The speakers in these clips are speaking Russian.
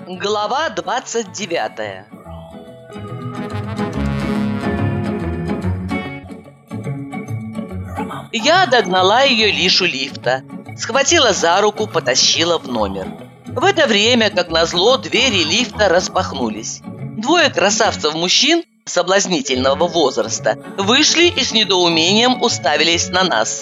Глава 29. Я догнала ее лишь у лифта, схватила за руку, потащила в номер. В это время, как назло, двери лифта распахнулись. Двое красавцев-мужчин соблазнительного возраста вышли и с недоумением уставились на нас.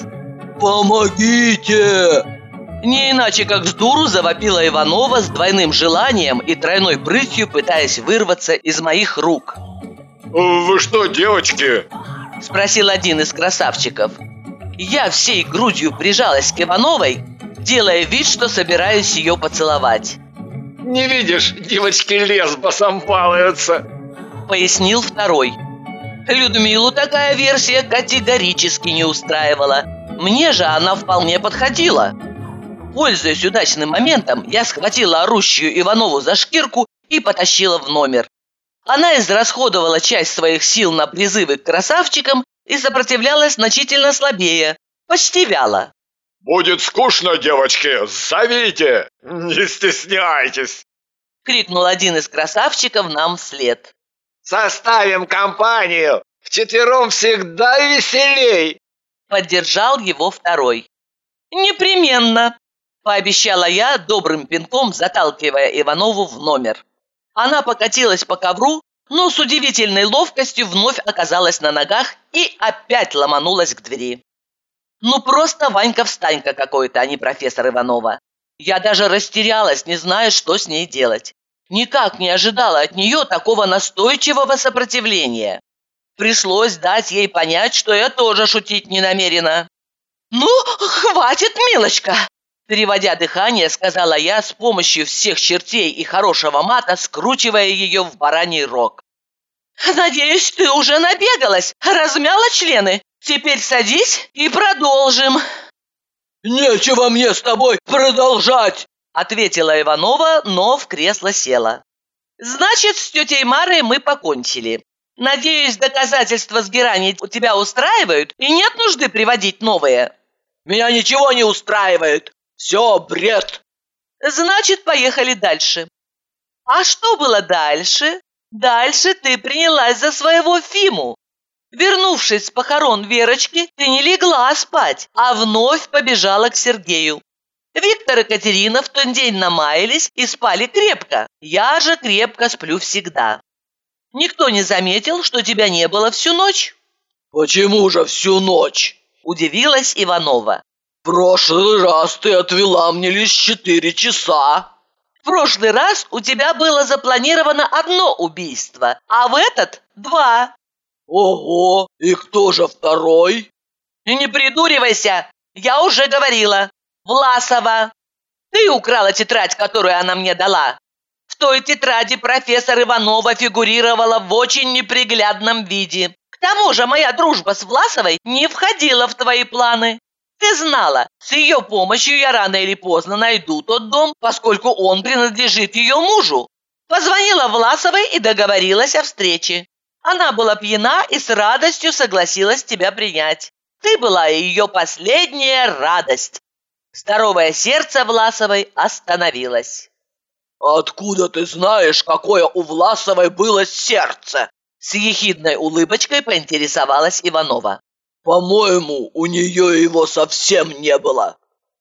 «Помогите!» Не иначе, как с дуру завопила Иванова с двойным желанием и тройной прытью, пытаясь вырваться из моих рук. «Вы что, девочки?» – спросил один из красавчиков. Я всей грудью прижалась к Ивановой, делая вид, что собираюсь ее поцеловать. «Не видишь, девочки лесбосом балуются», – пояснил второй. Людмилу такая версия категорически не устраивала. Мне же она вполне подходила. Пользуясь удачным моментом, я схватила орущую Иванову за шкирку и потащила в номер. Она израсходовала часть своих сил на призывы к красавчикам и сопротивлялась значительно слабее, почти вяло. «Будет скучно, девочки, зовите, не стесняйтесь!» – крикнул один из красавчиков нам вслед. «Составим компанию, вчетвером всегда веселей!» – поддержал его второй. «Непременно!» – пообещала я, добрым пинком заталкивая Иванову в номер. Она покатилась по ковру, но с удивительной ловкостью вновь оказалась на ногах и опять ломанулась к двери. Ну просто Ванька-встанька какой-то, а не профессор Иванова. Я даже растерялась, не зная, что с ней делать. Никак не ожидала от нее такого настойчивого сопротивления. Пришлось дать ей понять, что я тоже шутить не намерена. «Ну, хватит, милочка!» Переводя дыхание, сказала я с помощью всех чертей и хорошего мата, скручивая ее в бараний рог. «Надеюсь, ты уже набегалась, размяла члены. Теперь садись и продолжим». «Нечего мне с тобой продолжать!» ответила Иванова, но в кресло села. «Значит, с тетей Марой мы покончили. Надеюсь, доказательства сгораний у тебя устраивают и нет нужды приводить новые?» «Меня ничего не устраивает. Все бред!» «Значит, поехали дальше». «А что было дальше?» «Дальше ты принялась за своего Фиму. Вернувшись с похорон Верочки, ты не легла спать, а вновь побежала к Сергею. Виктор и Катерина в тот день намаялись и спали крепко. Я же крепко сплю всегда. Никто не заметил, что тебя не было всю ночь». «Почему же всю ночь?» – удивилась Иванова. «В прошлый раз ты отвела мне лишь 4 часа». «В прошлый раз у тебя было запланировано одно убийство, а в этот – 2. «Ого! И кто же второй?» «Не придуривайся! Я уже говорила. Власова. Ты украла тетрадь, которую она мне дала. В той тетради профессор Иванова фигурировала в очень неприглядном виде. К тому же моя дружба с Власовой не входила в твои планы. Ты знала, с ее помощью я рано или поздно найду тот дом, поскольку он принадлежит ее мужу. Позвонила Власовой и договорилась о встрече. Она была пьяна и с радостью согласилась тебя принять. Ты была ее последняя радость». Здоровое сердце Власовой остановилось. «Откуда ты знаешь, какое у Власовой было сердце?» С ехидной улыбочкой поинтересовалась Иванова. «По-моему, у нее его совсем не было».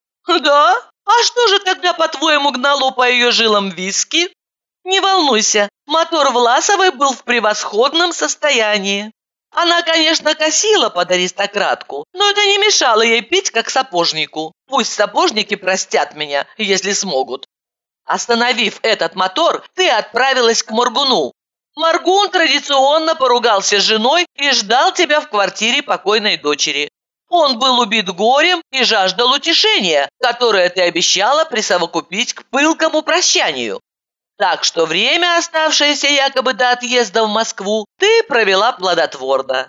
«Да? А что же тогда, по-твоему, гнало по ее жилам виски?» «Не волнуйся, мотор Власовой был в превосходном состоянии. Она, конечно, косила под аристократку, но это не мешало ей пить, как сапожнику. Пусть сапожники простят меня, если смогут. Остановив этот мотор, ты отправилась к Моргуну. Моргун традиционно поругался с женой и ждал тебя в квартире покойной дочери. Он был убит горем и жаждал утешения, которое ты обещала присовокупить к пылкому прощанию. Так что время, оставшееся якобы до отъезда в Москву, ты провела плодотворно».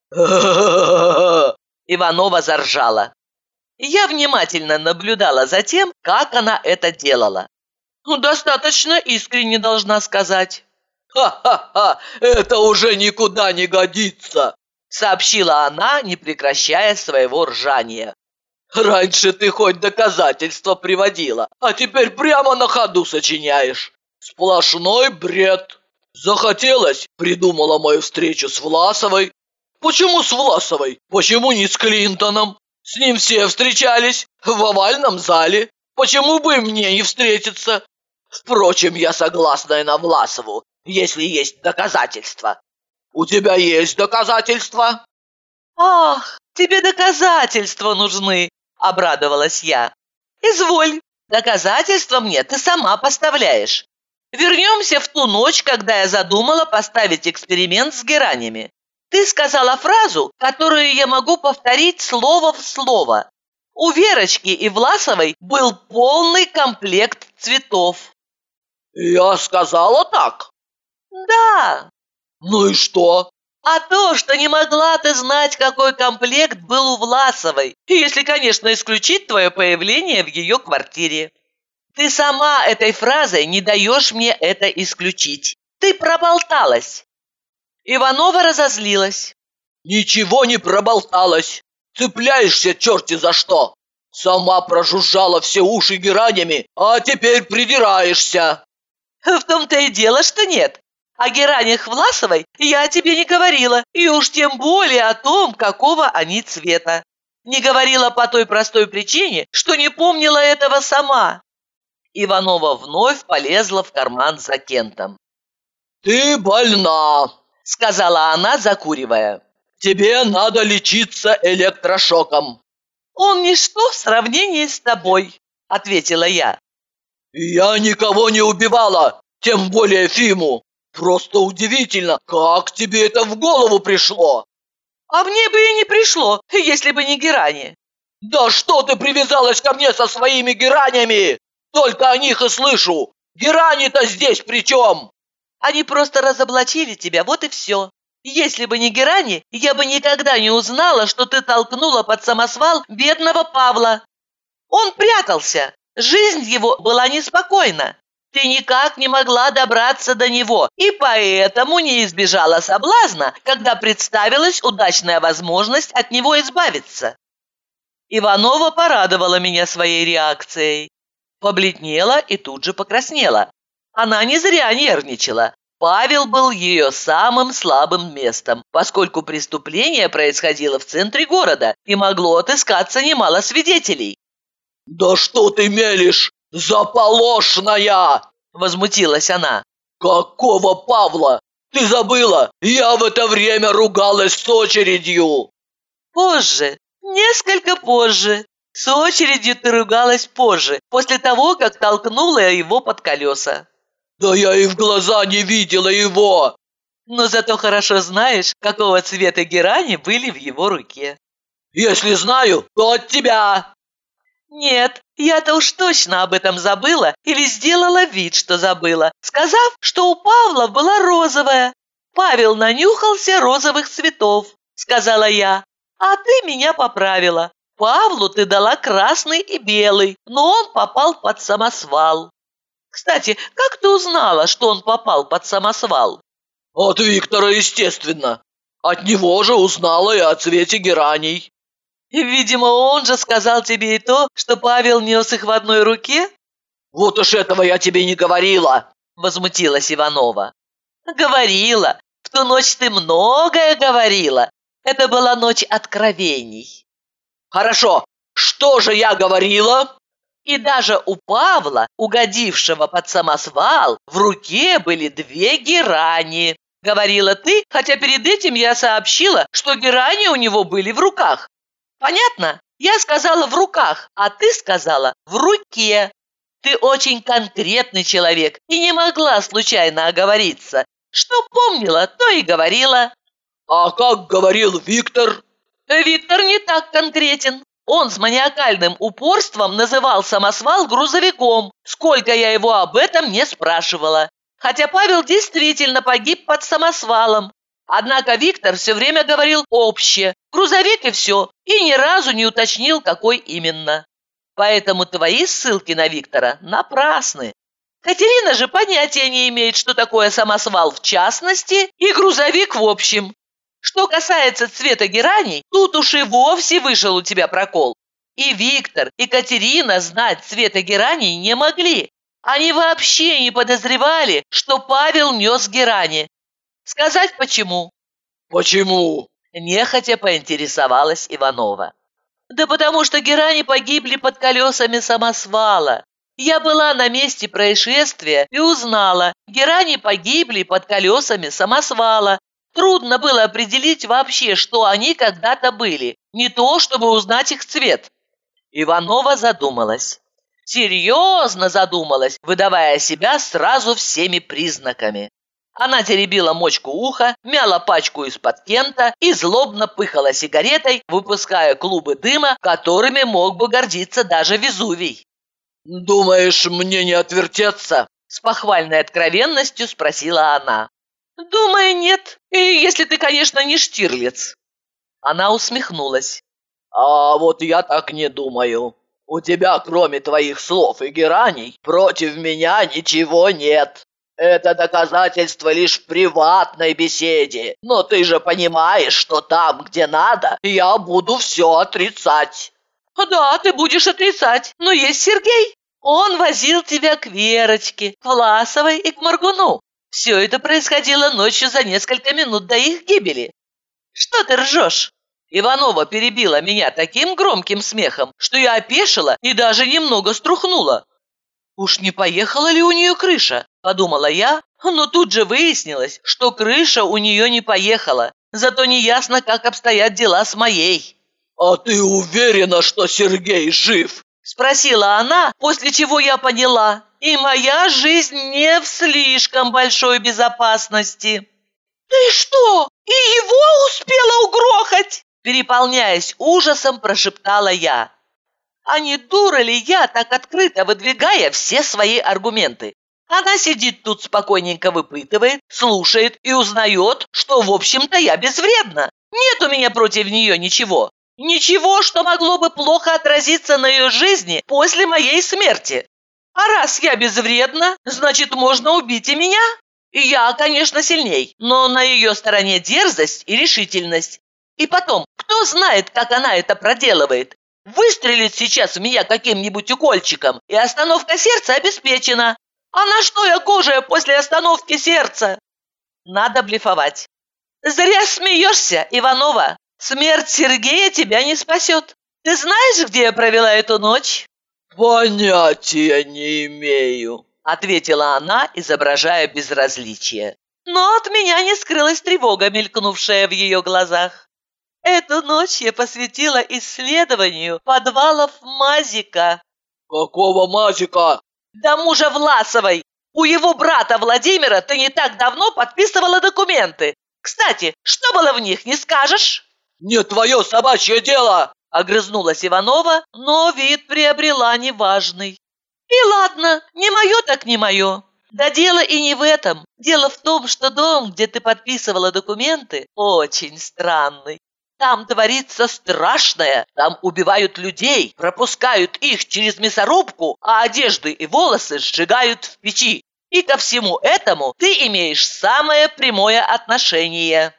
Иванова заржала. Я внимательно наблюдала за тем, как она это делала. Достаточно искренне, должна сказать. «Ха-ха-ха! Это уже никуда не годится!» сообщила она, не прекращая своего ржания. «Раньше ты хоть доказательства приводила, а теперь прямо на ходу сочиняешь. Сплошной бред. Захотелось, придумала мою встречу с Власовой. Почему с Власовой? Почему не с Клинтоном? С ним все встречались в овальном зале. Почему бы мне не встретиться? Впрочем, я согласна и на Власову, если есть доказательства. У тебя есть доказательства? «Ах, тебе доказательства нужны!» – обрадовалась я. «Изволь, доказательства мне ты сама поставляешь. Вернемся в ту ночь, когда я задумала поставить эксперимент с геранями. Ты сказала фразу, которую я могу повторить слово в слово. У Верочки и Власовой был полный комплект цветов». Я сказала так? «Да». Ну и что? А то, что не могла ты знать, какой комплект был у Власовой, если, конечно, исключить твое появление в ее квартире. Ты сама этой фразой не даешь мне это исключить. Ты проболталась. Иванова разозлилась. Ничего не проболталась. Цепляешься черти за что. Сама прожужжала все уши геранями, а теперь придираешься. В том-то и дело, что нет. О геранях Власовой я тебе не говорила, и уж тем более о том, какого они цвета. Не говорила по той простой причине, что не помнила этого сама. Иванова вновь полезла в карман за кентом. «Ты больна», — сказала она, закуривая. «Тебе надо лечиться электрошоком». «Он ничто в сравнении с тобой», — ответила я. «Я никого не убивала, тем более Фиму. Просто удивительно, как тебе это в голову пришло?» «А мне бы и не пришло, если бы не герани». «Да что ты привязалась ко мне со своими геранями? Только о них и слышу. Герани-то здесь при чем?» «Они просто разоблачили тебя, вот и все. Если бы не герани, я бы никогда не узнала, что ты толкнула под самосвал бедного Павла. Он прятался, жизнь его была неспокойна. Ты никак не могла добраться до него, и поэтому не избежала соблазна, когда представилась удачная возможность от него избавиться». Иванова порадовала меня своей реакцией. Побледнела и тут же покраснела. Она не зря нервничала. Павел был ее самым слабым местом, поскольку преступление происходило в центре города и могло отыскаться немало свидетелей. «Да что ты мелешь, заполошная!» – возмутилась она. «Какого Павла? Ты забыла? Я в это время ругалась с очередью!» «Позже, несколько позже. С очередью ты ругалась позже, после того, как толкнула его под колеса». «Да я и в глаза не видела его!» «Но зато хорошо знаешь, какого цвета герани были в его руке». «Если знаю, то от тебя!» «Нет, я-то уж точно об этом забыла или сделала вид, что забыла, сказав, что у Павла была розовая. Павел нанюхался розовых цветов», — сказала я, «а ты меня поправила. Павлу ты дала красный и белый, но он попал под самосвал». «Кстати, как ты узнала, что он попал под самосвал?» «От Виктора, естественно. От него же узнала и о цвете гераний». «Видимо, он же сказал тебе и то, что Павел нес их в одной руке?» «Вот уж этого я тебе не говорила!» – возмутилась Иванова. «Говорила. В ту ночь ты многое говорила. Это была ночь откровений». «Хорошо. Что же я говорила?» «И даже у Павла, угодившего под самосвал, в руке были 2 герани. Говорила ты, хотя перед этим я сообщила, что герани у него были в руках. Понятно? Я сказала в руках, а ты сказала в руке. Ты очень конкретный человек и не могла случайно оговориться. Что помнила, то и говорила». «А как говорил Виктор?» «Виктор не так конкретен. Он с маниакальным упорством называл самосвал грузовиком, сколько я его об этом не спрашивала. Хотя Павел действительно погиб под самосвалом. Однако Виктор все время говорил общее, грузовик и все, и ни разу не уточнил, какой именно. Поэтому твои ссылки на Виктора напрасны. Катерина же понятия не имеет, что такое самосвал в частности и грузовик в общем. Что касается цвета гераний, тут уж и вовсе вышел у тебя прокол. И Виктор, и Катерина знать цвета гераний не могли. Они вообще не подозревали, что Павел нес герани. Сказать почему? Почему? Нехотя поинтересовалась Иванова. Да потому что герани погибли под колесами самосвала. Я была на месте происшествия и узнала, герани погибли под колесами самосвала. Трудно было определить вообще, что они когда-то были, не то, чтобы узнать их цвет. Иванова задумалась. Серьезно задумалась, выдавая себя сразу всеми признаками. Она теребила мочку уха, мяла пачку из-под кента и злобно пыхала сигаретой, выпуская клубы дыма, которыми мог бы гордиться даже Везувий. «Думаешь, мне не отвертеться?» С похвальной откровенностью спросила она. «Думаю, нет. И если ты, конечно, не Штирлиц». Она усмехнулась. «А вот я так не думаю. У тебя, кроме твоих слов и гераний, против меня ничего нет. Это доказательство лишь в приватной беседе. Но ты же понимаешь, что там, где надо, я буду все отрицать». «Да, ты будешь отрицать, но есть Сергей. Он возил тебя к Верочке, к Власовой и к Моргуну. Все это происходило ночью за несколько минут до их гибели. Что ты ржешь?» Иванова перебила меня таким громким смехом, что я опешила и даже немного струхнула. «Уж не поехала ли у нее крыша?» – подумала я, но тут же выяснилось, что крыша у нее не поехала, зато неясно, как обстоят дела с моей. «А ты уверена, что Сергей жив?» – спросила она, после чего я поняла, и моя жизнь не в слишком большой безопасности. «Ты что, и его успела угрохать?» – переполняясь ужасом, прошептала я. А не дура ли я, так открыто выдвигая все свои аргументы? Она сидит тут спокойненько выпытывает, слушает и узнает, что, в общем-то, я безвредна. Нет у меня против нее ничего. Ничего, что могло бы плохо отразиться на ее жизни после моей смерти. А раз я безвредна, значит, можно убить и меня. И я, конечно, сильней, но на ее стороне дерзость и решительность. И потом, кто знает, как она это проделывает? Выстрелит сейчас в меня каким-нибудь укольчиком, и остановка сердца обеспечена. А на что я кожая после остановки сердца? Надо блефовать. Зря смеешься, Иванова. Смерть Сергея тебя не спасет. Ты знаешь, где я провела эту ночь? «Понятия не имею», — ответила она, изображая безразличие. Но от меня не скрылась тревога, мелькнувшая в ее глазах. Эту ночь я посвятила исследованию подвалов Мазика. «Какого Мазика?» Да мужа Власовой. У его брата Владимира ты не так давно подписывала документы. Кстати, что было в них, не скажешь? «Не твое собачье дело!» — огрызнулась Иванова, но вид приобрела неважный. И ладно, не мое так не мое. Да дело и не в этом. Дело в том, что дом, где ты подписывала документы, очень странный. Там творится страшное. Там убивают людей, пропускают их через мясорубку, а одежды и волосы сжигают в печи. И ко всему этому ты имеешь самое прямое отношение.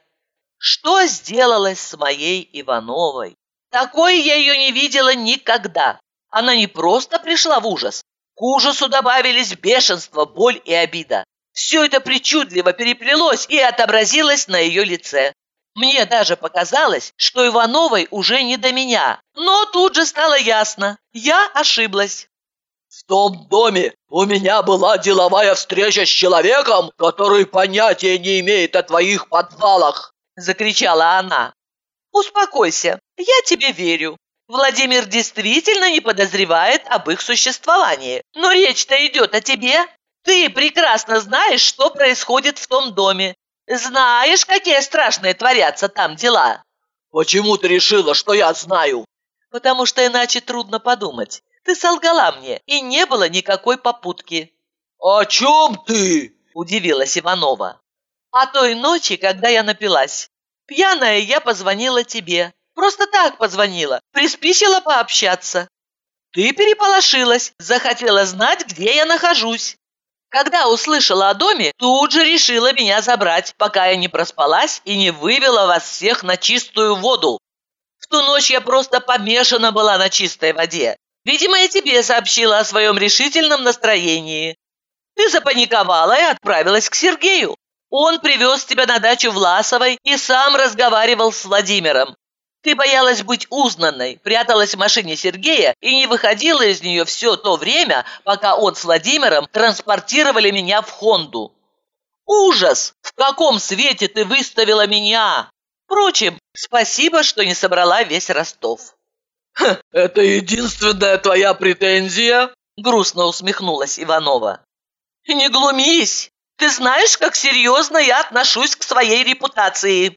Что сделалось с моей Ивановой? Такой я ее не видела никогда. Она не просто пришла в ужас. К ужасу добавились бешенство, боль и обида. Все это причудливо переплелось и отобразилось на ее лице. Мне даже показалось, что Ивановой уже не до меня. Но тут же стало ясно. Я ошиблась. «В том доме у меня была деловая встреча с человеком, который понятия не имеет о твоих подвалах!» — закричала она. «Успокойся, я тебе верю. Владимир действительно не подозревает об их существовании. Но речь-то идет о тебе. Ты прекрасно знаешь, что происходит в том доме. Знаешь, какие страшные творятся там дела». «Почему ты решила, что я знаю?» «Потому что иначе трудно подумать. Ты солгала мне, и не было никакой попутки». «О чем ты?» – удивилась Иванова. «О той ночи, когда я напилась. Пьяная я позвонила тебе. Просто так позвонила, приспичила пообщаться. Ты переполошилась, захотела знать, где я нахожусь. Когда услышала о доме, тут же решила меня забрать, пока я не проспалась и не вывела вас всех на чистую воду. В ту ночь я просто помешана была на чистой воде. Видимо, я тебе сообщила о своем решительном настроении. Ты запаниковала и отправилась к Сергею. Он привез тебя на дачу Власовой и сам разговаривал с Владимиром. Ты боялась быть узнанной, пряталась в машине Сергея и не выходила из нее все то время, пока он с Владимиром транспортировали меня в Хонду. Ужас! В каком свете ты выставила меня? Впрочем, спасибо, что не собрала весь Ростов. Это единственная твоя претензия? Грустно усмехнулась Иванова. Не глумись! Ты знаешь, как серьезно я отношусь к своей репутации.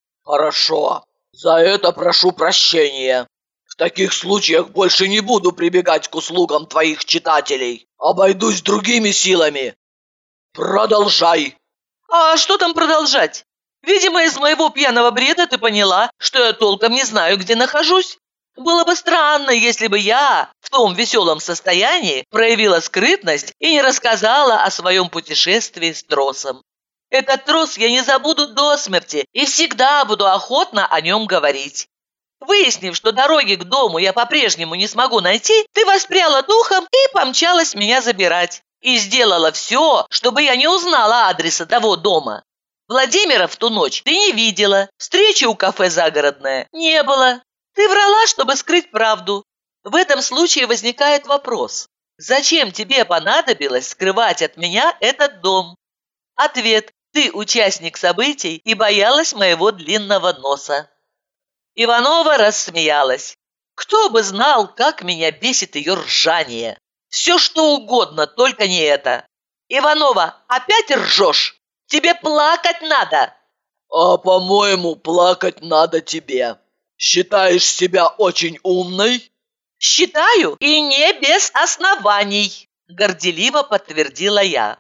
Хорошо. За это прошу прощения. В таких случаях больше не буду прибегать к услугам твоих читателей. Обойдусь другими силами. Продолжай. А что там продолжать? Видимо, из моего пьяного бреда ты поняла, что я толком не знаю, где нахожусь. Было бы странно, если бы я в том веселом состоянии проявила скрытность и не рассказала о своем путешествии с тросом. Этот трос я не забуду до смерти и всегда буду охотно о нем говорить. Выяснив, что дороги к дому я по-прежнему не смогу найти, ты воспряла духом и помчалась меня забирать. И сделала все, чтобы я не узнала адреса того дома. Владимира в ту ночь ты не видела, встречи у кафе «Загородное» не было. Ты врала, чтобы скрыть правду. В этом случае возникает вопрос. Зачем тебе понадобилось скрывать от меня этот дом? Ответ. Ты участник событий и боялась моего длинного носа. Иванова рассмеялась. Кто бы знал, как меня бесит ее ржание. Все что угодно, только не это. Иванова, опять ржешь? Тебе плакать надо. А по-моему, плакать надо тебе. Считаешь себя очень умной? Считаю, и не без оснований, горделиво подтвердила я.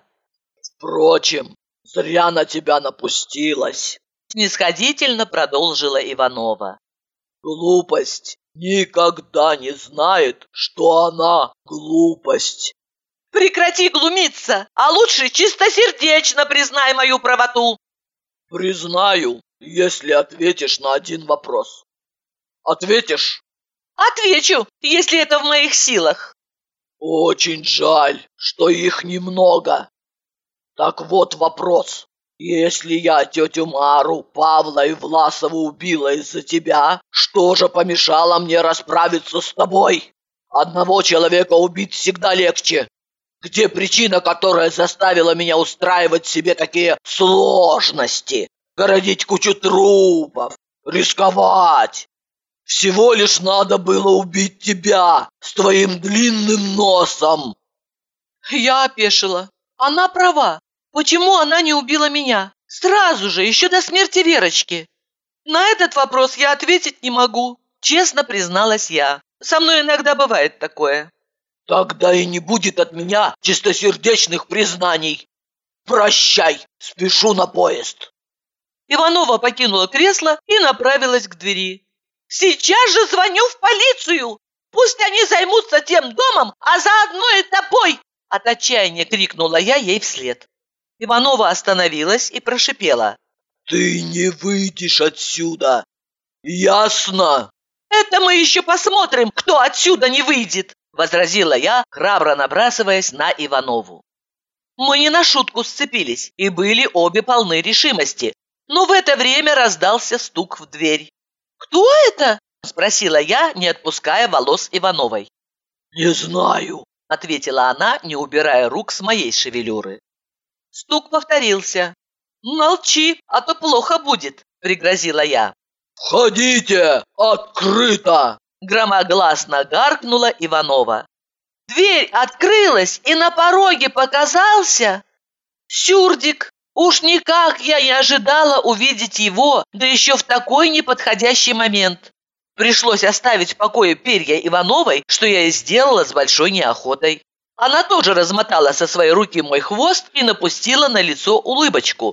Впрочем, зря на тебя напустилась, снисходительно продолжила Иванова. Глупость никогда не знает, что она глупость. Прекрати глумиться, а лучше чистосердечно признай мою правоту. Признаю, если ответишь на один вопрос. Ответишь? Отвечу, если это в моих силах. Очень жаль, что их немного. Так вот вопрос. Если я тетю Мару, Павла и Власову убила из-за тебя, что же помешало мне расправиться с тобой? Одного человека убить всегда легче. Где причина, которая заставила меня устраивать себе такие сложности? Городить кучу трупов, рисковать. Всего лишь надо было убить тебя с твоим длинным носом. Я опешила. Она права. Почему она не убила меня? Сразу же, еще до смерти Верочки. На этот вопрос я ответить не могу. Честно призналась я. Со мной иногда бывает такое. Тогда и не будет от меня чистосердечных признаний. Прощай, спешу на поезд. Иванова покинула кресло и направилась к двери. Сейчас же звоню в полицию. Пусть они займутся тем домом, а заодно и тобой. От отчаяния крикнула я ей вслед. Иванова остановилась и прошипела. Ты не выйдешь отсюда. Ясно? Это мы еще посмотрим, кто отсюда не выйдет, возразила я, храбро набрасываясь на Иванову. Мы не на шутку сцепились и были обе полны решимости. Но в это время раздался стук в дверь. «Кто это?» – спросила я, не отпуская волос Ивановой. «Не знаю», – ответила она, не убирая рук с моей шевелюры. Стук повторился. «Молчи, а то плохо будет», – пригрозила я. «Входите! Открыто!» – громогласно гаркнула Иванова. Дверь открылась, и на пороге показался Сюрдик. Уж никак я не ожидала увидеть его, да еще в такой неподходящий момент. Пришлось оставить в покое перья Ивановой, что я и сделала с большой неохотой. Она тоже размотала со своей руки мой хвост и напустила на лицо улыбочку.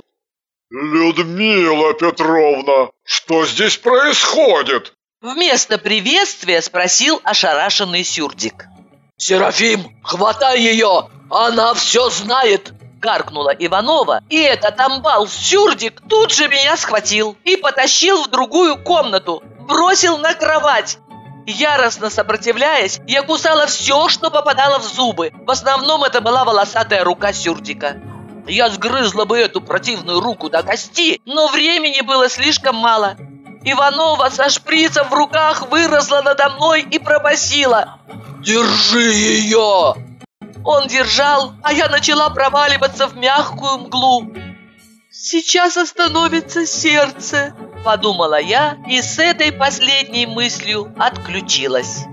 «Людмила Петровна, что здесь происходит?» Вместо приветствия спросил ошарашенный Сюрдик. «Серафим, хватай ее! Она все знает!» Гаркнула Иванова, и этот амбал Сюрдик тут же меня схватил и потащил в другую комнату, бросил на кровать. Яростно сопротивляясь, я кусала все, что попадало в зубы. В основном это была волосатая рука Сюртика. Я сгрызла бы эту противную руку до кости, но времени было слишком мало. Иванова со шприцем в руках выросла надо мной и пробасила: «Держи ее!» Он держал, а я начала проваливаться в мягкую мглу. «Сейчас остановится сердце», — подумала я и с этой последней мыслью отключилась.